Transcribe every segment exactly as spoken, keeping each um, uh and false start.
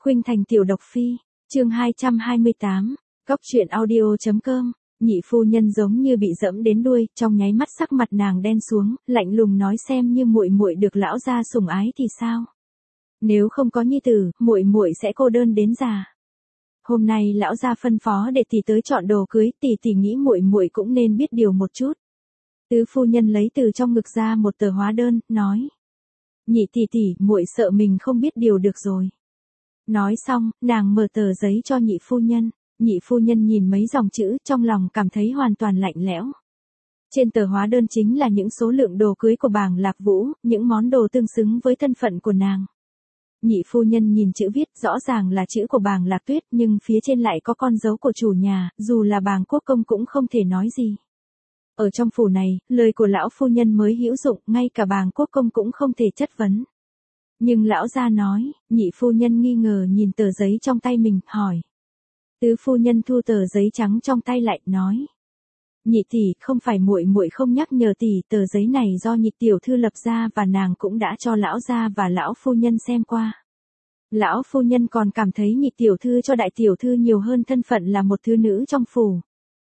Khuynh Thành tiểu độc phi, chương hai trăm hai mươi tám, Cóc truyện audio chấm com. Nhị phu nhân giống như bị dẫm đến đuôi, trong nháy mắt sắc mặt nàng đen xuống, lạnh lùng nói xem như muội muội được lão gia sủng ái thì sao? Nếu không có nhi tử, muội muội sẽ cô đơn đến già. Hôm nay lão gia phân phó để tỷ tới chọn đồ cưới, tỷ tỷ nghĩ muội muội cũng nên biết điều một chút. Tứ phu nhân lấy từ trong ngực ra một tờ hóa đơn, nói: "Nhị tỷ tỷ, muội sợ mình không biết điều được rồi." Nói xong, nàng mở tờ giấy cho nhị phu nhân. Nhị phu nhân nhìn mấy dòng chữ, trong lòng cảm thấy hoàn toàn lạnh lẽo. Trên tờ hóa đơn chính là những số lượng đồ cưới của bàng Lạc Vũ, những món đồ tương xứng với thân phận của nàng. Nhị phu nhân nhìn chữ viết, rõ ràng là chữ của bàng Lạc Tuyết, nhưng phía trên lại có con dấu của chủ nhà, dù là bàng quốc công cũng không thể nói gì. Ở trong phủ này, lời của lão phu nhân mới hữu dụng, ngay cả bàng quốc công cũng không thể chất vấn. Nhưng lão gia nói, nhị phu nhân nghi ngờ nhìn tờ giấy trong tay mình, hỏi. Tứ phu nhân thu tờ giấy trắng trong tay lại, nói: "Nhị tỷ, không phải muội muội không nhắc nhở tỷ, tờ giấy này do nhị tiểu thư lập ra và nàng cũng đã cho lão gia và lão phu nhân xem qua. Lão phu nhân còn cảm thấy nhị tiểu thư cho đại tiểu thư nhiều hơn thân phận là một thứ nữ trong phủ.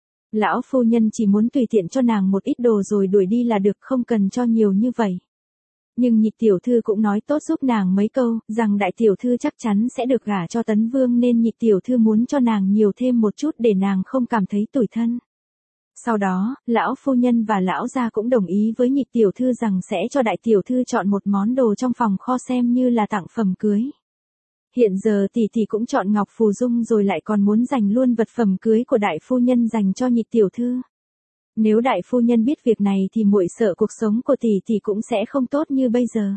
Lão phu nhân chỉ muốn tùy tiện cho nàng một ít đồ rồi đuổi đi là được, không cần cho nhiều như vậy. Nhưng nhị tiểu thư cũng nói tốt giúp nàng mấy câu, rằng đại tiểu thư chắc chắn sẽ được gả cho Tấn Vương nên nhị tiểu thư muốn cho nàng nhiều thêm một chút để nàng không cảm thấy tủi thân." Sau đó, lão phu nhân và lão gia cũng đồng ý với nhị tiểu thư rằng sẽ cho đại tiểu thư chọn một món đồ trong phòng kho xem như là tặng phẩm cưới. Hiện giờ tỷ tỷ cũng chọn ngọc phù dung rồi lại còn muốn dành luôn vật phẩm cưới của đại phu nhân dành cho nhị tiểu thư. Nếu đại phu nhân biết việc này thì muội sợ cuộc sống của tỷ tỷ cũng sẽ không tốt như bây giờ.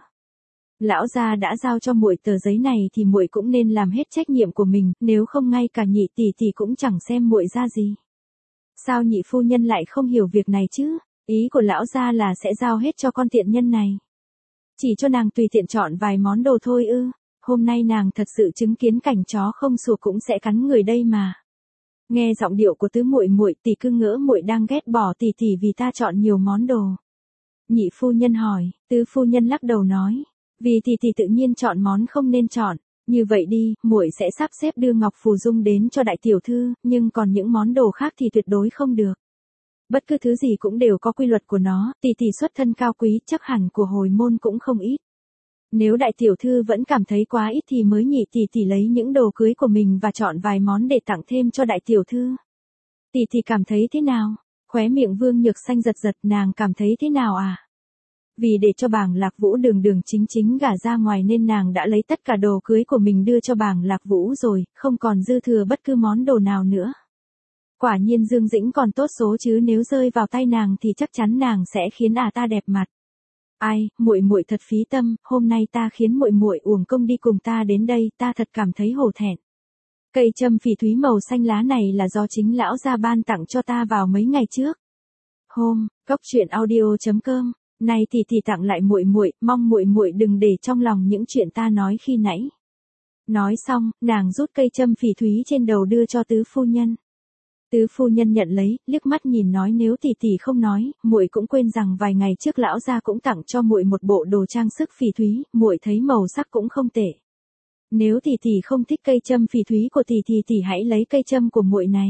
Lão gia đã giao cho muội tờ giấy này thì muội cũng nên làm hết trách nhiệm của mình, nếu không ngay cả nhị tỷ tỷ cũng chẳng xem muội ra gì. Sao nhị phu nhân lại không hiểu việc này chứ? Ý của lão gia là sẽ giao hết cho con tiện nhân này. Chỉ cho nàng tùy tiện chọn vài món đồ thôi ư? Hôm nay nàng thật sự chứng kiến cảnh chó không sủa cũng sẽ cắn người đây mà. Nghe giọng điệu của tứ muội muội, tỷ cứ ngỡ muội đang ghét bỏ tỷ tỷ vì ta chọn nhiều món đồ. Nhị phu nhân hỏi, tứ phu nhân lắc đầu nói, vì tỷ tỷ tự nhiên chọn món không nên chọn. Như vậy đi, muội sẽ sắp xếp đưa ngọc phù dung đến cho đại tiểu thư, nhưng còn những món đồ khác thì tuyệt đối không được. Bất cứ thứ gì cũng đều có quy luật của nó, tỷ tỷ xuất thân cao quý, chắc hẳn của hồi môn cũng không ít. Nếu đại tiểu thư vẫn cảm thấy quá ít thì mới nhị tỷ tỷ lấy những đồ cưới của mình và chọn vài món để tặng thêm cho đại tiểu thư. Tỷ tỷ cảm thấy thế nào? Khóe miệng Vương Nhược Xanh giật giật, nàng cảm thấy thế nào à? Vì để cho bàng Lạc Vũ đường đường chính chính gả ra ngoài nên nàng đã lấy tất cả đồ cưới của mình đưa cho bàng Lạc Vũ rồi, không còn dư thừa bất cứ món đồ nào nữa. Quả nhiên Dương Dĩnh còn tốt số chứ, nếu rơi vào tay nàng thì chắc chắn nàng sẽ khiến ả ta đẹp mặt. Ai, muội muội thật phí tâm, hôm nay ta khiến muội muội uổng công đi cùng ta đến đây, ta thật cảm thấy hổ thẹn. Cây châm phỉ thúy màu xanh lá này là do chính lão gia ban tặng cho ta vào mấy ngày trước. Hôm, Cóc truyện audio chấm com. Này tỷ tỷ tặng lại muội muội, mong muội muội đừng để trong lòng những chuyện ta nói khi nãy. Nói xong, nàng rút cây châm phỉ thúy trên đầu đưa cho tứ phu nhân. Tứ phu nhân nhận lấy, liếc mắt nhìn nói nếu tỷ tỷ không nói, muội cũng quên rằng vài ngày trước lão gia cũng tặng cho muội một bộ đồ trang sức phỉ thúy, muội thấy màu sắc cũng không tệ. Nếu tỷ tỷ không thích cây châm phỉ thúy của tỷ thì tỷ hãy lấy cây châm của muội này.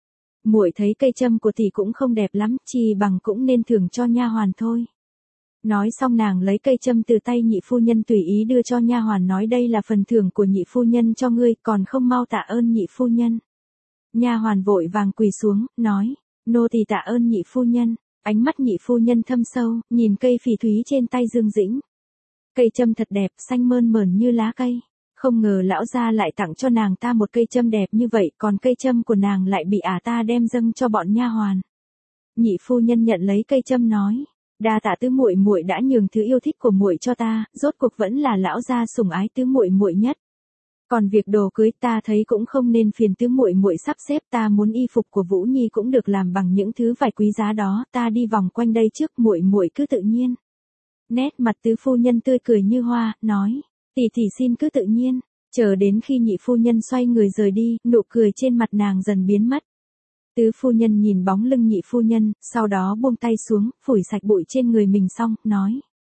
Muội thấy cây châm của tỷ cũng không đẹp lắm, chi bằng cũng nên thưởng cho nha hoàn thôi. Nói xong nàng lấy cây châm từ tay nhị phu nhân tùy ý đưa cho nha hoàn, nói đây là phần thưởng của nhị phu nhân cho ngươi, còn không mau tạ ơn nhị phu nhân. Nha hoàn vội vàng quỳ xuống, nói, nô tỳ tạ ơn nhị phu nhân. Ánh mắt nhị phu nhân thâm sâu, nhìn cây phỉ thúy trên tay Dương Dĩnh. Cây châm thật đẹp, xanh mơn mởn như lá cây. Không ngờ lão gia lại tặng cho nàng ta một cây châm đẹp như vậy, còn cây châm của nàng lại bị ả ta đem dâng cho bọn nha hoàn. Nhị phu nhân nhận lấy cây châm nói, đa tạ tứ muội muội đã nhường thứ yêu thích của muội cho ta, rốt cuộc vẫn là lão gia sủng ái tứ muội muội nhất. Còn việc đồ cưới ta thấy cũng không nên phiền tứ muội muội sắp xếp, ta muốn y phục của Vũ Nhi cũng được làm bằng những thứ vải quý giá đó, ta đi vòng quanh đây trước, muội muội cứ tự nhiên. Nét mặt tứ phu nhân tươi cười như hoa, nói, tỷ tỷ xin cứ tự nhiên. Chờ đến khi nhị phu nhân xoay người rời đi, nụ cười trên mặt nàng dần biến mất. Tứ phu nhân nhìn bóng lưng nhị phu nhân, sau đó buông tay xuống, phủi sạch bụi trên người mình xong, nói.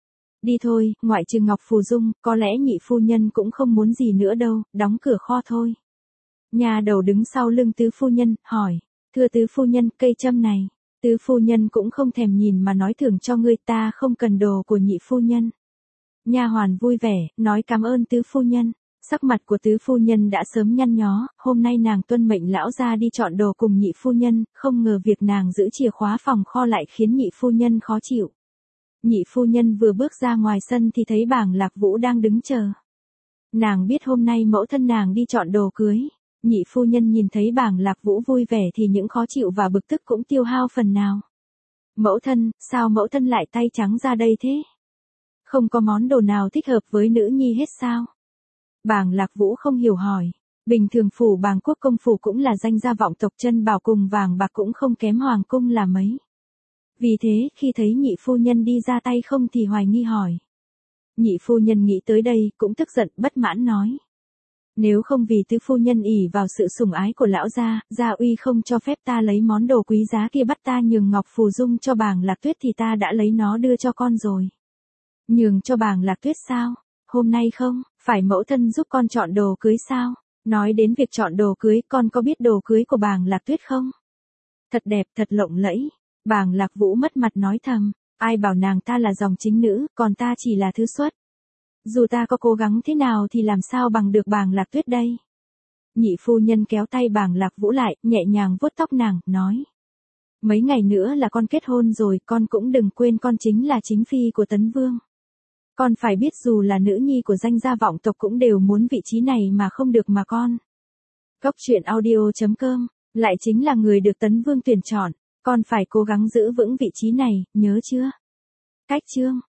Đi thôi, ngoại trừ Ngọc Phù Dung, có lẽ nhị phu nhân cũng không muốn gì nữa đâu, đóng cửa kho thôi. Nhà đầu đứng sau lưng tứ phu nhân, hỏi, thưa tứ phu nhân, cây châm này. Tứ phu nhân cũng không thèm nhìn mà nói thưởng cho ngươi, ta không cần đồ của nhị phu nhân. Nha hoàn vui vẻ, nói cảm ơn tứ phu nhân. Sắc mặt của tứ phu nhân đã sớm nhăn nhó, hôm nay nàng tuân mệnh lão ra đi chọn đồ cùng nhị phu nhân, không ngờ việc nàng giữ chìa khóa phòng kho lại khiến nhị phu nhân khó chịu. Nhị phu nhân vừa bước ra ngoài sân thì thấy Bàng Lạc Vũ đang đứng chờ. Nàng biết hôm nay mẫu thân nàng đi chọn đồ cưới. Nhị phu nhân nhìn thấy Bàng Lạc Vũ vui vẻ thì những khó chịu và bực tức cũng tiêu hao phần nào. Mẫu thân, sao mẫu thân lại tay trắng ra đây thế? Không có món đồ nào thích hợp với nữ nhi hết sao? Bàng Lạc Vũ không hiểu hỏi. Bình thường phủ Bàng Quốc công phủ cũng là danh gia vọng tộc, chân bảo cùng vàng bạc cũng không kém hoàng cung là mấy. Vì thế, khi thấy nhị phu nhân đi ra tay không thì hoài nghi hỏi. Nhị phu nhân nghĩ tới đây, cũng tức giận, bất mãn nói. Nếu không vì tứ phu nhân ỷ vào sự sủng ái của lão gia, gia uy không cho phép ta lấy món đồ quý giá kia, bắt ta nhường Ngọc Phù Dung cho Bàng Lạc Tuyết thì ta đã lấy nó đưa cho con rồi. Nhường cho Bàng Lạc Tuyết sao? Hôm nay không, phải mẫu thân giúp con chọn đồ cưới sao? Nói đến việc chọn đồ cưới, con có biết đồ cưới của Bàng Lạc Tuyết không? Thật đẹp, thật lộng lẫy. Bàng Lạc Vũ mất mặt nói thầm, ai bảo nàng ta là dòng chính nữ, còn ta chỉ là thứ xuất. Dù ta có cố gắng thế nào thì làm sao bằng được Bàng Lạc Tuyết đây? Nhị phu nhân kéo tay Bàng Lạc Vũ lại, nhẹ nhàng vuốt tóc nàng, nói. Mấy ngày nữa là con kết hôn rồi, con cũng đừng quên con chính là chính phi của Tấn Vương. Con phải biết dù là nữ nhi của danh gia vọng tộc cũng đều muốn vị trí này mà không được mà con. Cốc truyện audio chấm com, lại chính là người được Tấn Vương tuyển chọn, con phải cố gắng giữ vững vị trí này, nhớ chưa? Cách chương